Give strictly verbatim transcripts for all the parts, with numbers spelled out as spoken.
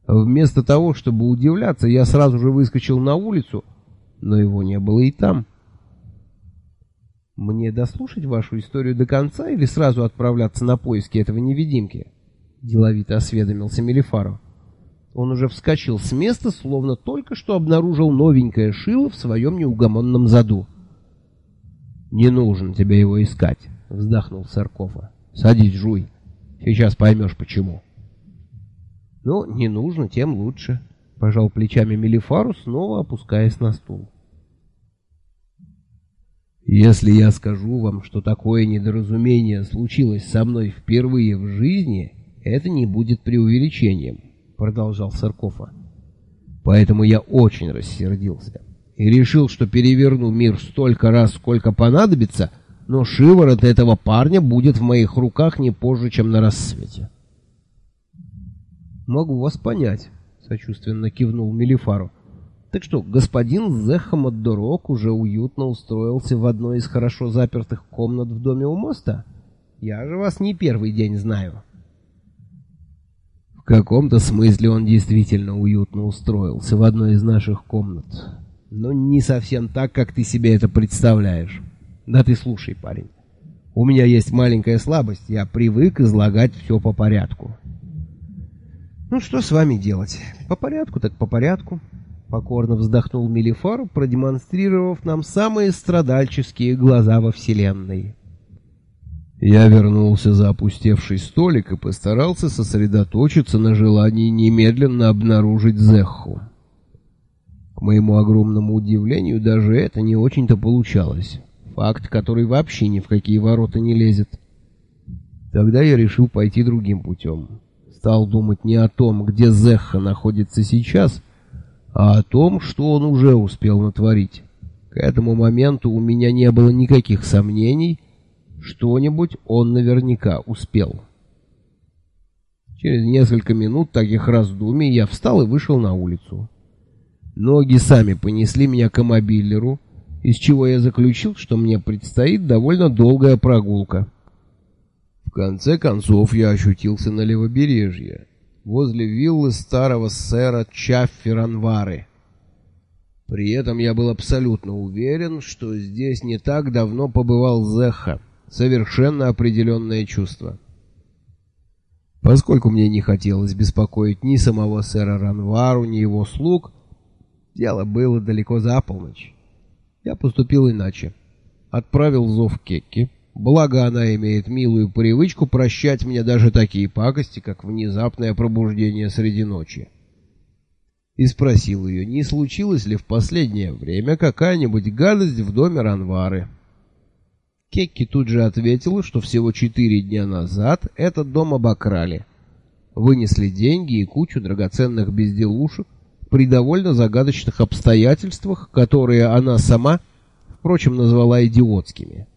Вместо того, чтобы удивляться, я сразу же выскочил на улицу, но его не было и там. «Мне дослушать вашу историю до конца или сразу отправляться на поиски этого невидимки?» — деловито осведомился Мелифаро. Он уже вскочил с места, словно только что обнаружил новенькое шило в своем неугомонном заду. «Не нужно тебе его искать», — вздохнул Саркофа. «Садись, жуй. Сейчас поймешь, почему». «Ну, не нужно, тем лучше», — пожал плечами Мелифаро, снова опускаясь на стул. «Если я скажу вам, что такое недоразумение случилось со мной впервые в жизни, это не будет преувеличением», — продолжал Саркофа. «Поэтому я очень рассердился и решил, что переверну мир столько раз, сколько понадобится, но шиворот этого парня будет в моих руках не позже, чем на рассвете». «Могу вас понять», — сочувственно кивнул Мелифаро. «Так что, господин Зехамаддорок уже уютно устроился в одной из хорошо запертых комнат в доме у моста? Я же вас не первый день знаю». «В каком-то смысле он действительно уютно устроился в одной из наших комнат. Но не совсем так, как ты себе это представляешь. Да ты слушай, парень. У меня есть маленькая слабость, я привык излагать все по порядку». «Ну, что с вами делать? По порядку так по порядку», — покорно вздохнул Мелифаро, продемонстрировав нам самые страдальческие глаза во вселенной. Я вернулся за опустевший столик и постарался сосредоточиться на желании немедленно обнаружить Зехху. К моему огромному удивлению, даже это не очень-то получалось. Факт, который вообще ни в какие ворота не лезет. Тогда я решил пойти другим путем. Стал думать не о том, где Зехха находится сейчас, а о том, что он уже успел натворить. К этому моменту у меня не было никаких сомнений, что-нибудь он наверняка успел. Через несколько минут таких раздумий я встал и вышел на улицу. Ноги сами понесли меня к мобилеру, из чего я заключил, что мне предстоит довольно долгая прогулка. В конце концов я ощутился на левобережье, возле виллы старого сэра Чаффи Ранвары. При этом я был абсолютно уверен, что здесь не так давно побывал Зехха. Совершенно определенное чувство. Поскольку мне не хотелось беспокоить ни самого сэра Ранвару, ни его слуг, дело было далеко за полночь. Я поступил иначе. Отправил зов Кекки, благо она имеет милую привычку прощать мне даже такие пакости, как внезапное пробуждение среди ночи. И спросил ее, не случилось ли в последнее время какая-нибудь гадость в доме Ранвары. Кекки тут же ответила, что всего четыре дня назад этот дом обокрали. Вынесли деньги и кучу драгоценных безделушек при довольно загадочных обстоятельствах, которые она сама, впрочем, назвала идиотскими.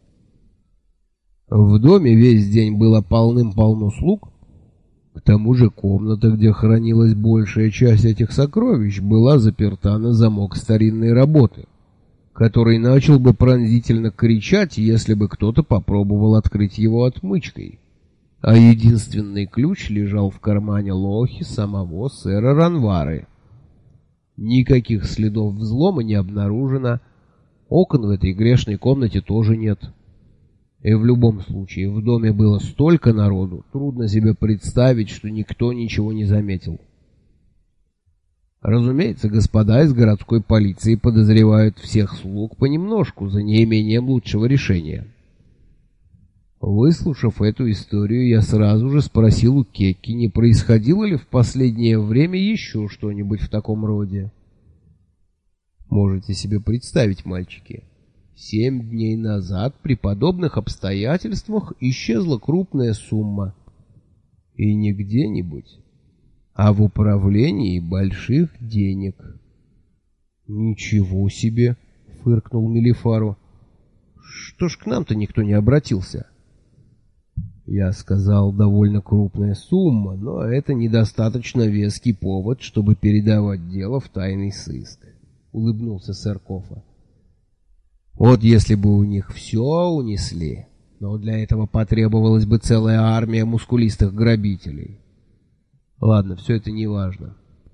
В доме весь день было полным-полно слуг. К тому же комната, где хранилась большая часть этих сокровищ, была заперта на замок старинной работы, который начал бы пронзительно кричать, если бы кто-то попробовал открыть его отмычкой. А единственный ключ лежал в кармане лохи самого сэра Ранвары. Никаких следов взлома не обнаружено, окон в этой грешной комнате тоже нет. И в любом случае, в доме было столько народу, трудно себе представить, что никто ничего не заметил. Разумеется, господа из городской полиции подозревают всех слуг понемножку, за неимением лучшего решения. Выслушав эту историю, я сразу же спросил у Кекки, не происходило ли в последнее время еще что-нибудь в таком роде. Можете себе представить, мальчики, семь дней назад при подобных обстоятельствах исчезла крупная сумма. И не где-нибудь, а в управлении больших денег. «Ничего себе!» — фыркнул Мелифаро. «Что ж к нам-то никто не обратился?» Я сказал, довольно крупная сумма, но это недостаточно веский повод, чтобы передавать дело в тайный сыск, — улыбнулся Саркофа. Вот если бы у них все унесли, но для этого потребовалась бы целая армия мускулистых грабителей. Ладно, все это не важно.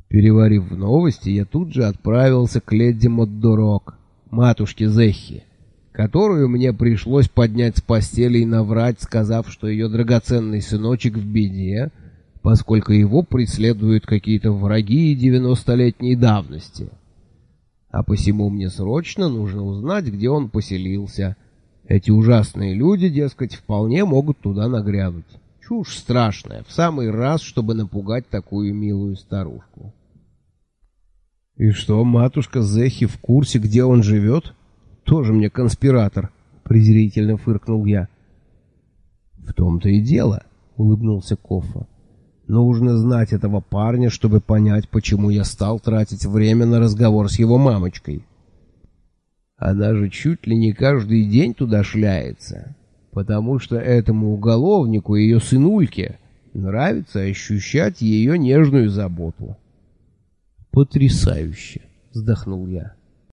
Переварив новости, я тут же отправился к леди Моддорок, матушке Зехи, которую мне пришлось поднять с постели и наврать, сказав, что ее драгоценный сыночек в беде, поскольку его преследуют какие-то враги девяностолетней давности. А посему мне срочно нужно узнать, где он поселился. Эти ужасные люди, дескать, вполне могут туда нагрянуть. Чушь страшная, в самый раз, чтобы напугать такую милую старушку. — И что, матушка Зехи в курсе, где он живет? Тоже мне конспиратор, — презрительно фыркнул я. — В том-то и дело, — улыбнулся Коффа. — Нужно знать этого парня, чтобы понять, почему я стал тратить время на разговор с его мамочкой. Она же чуть ли не каждый день туда шляется, потому что этому уголовнику и ее сынульке нравится ощущать ее нежную заботу. — Потрясающе! — вздохнул я.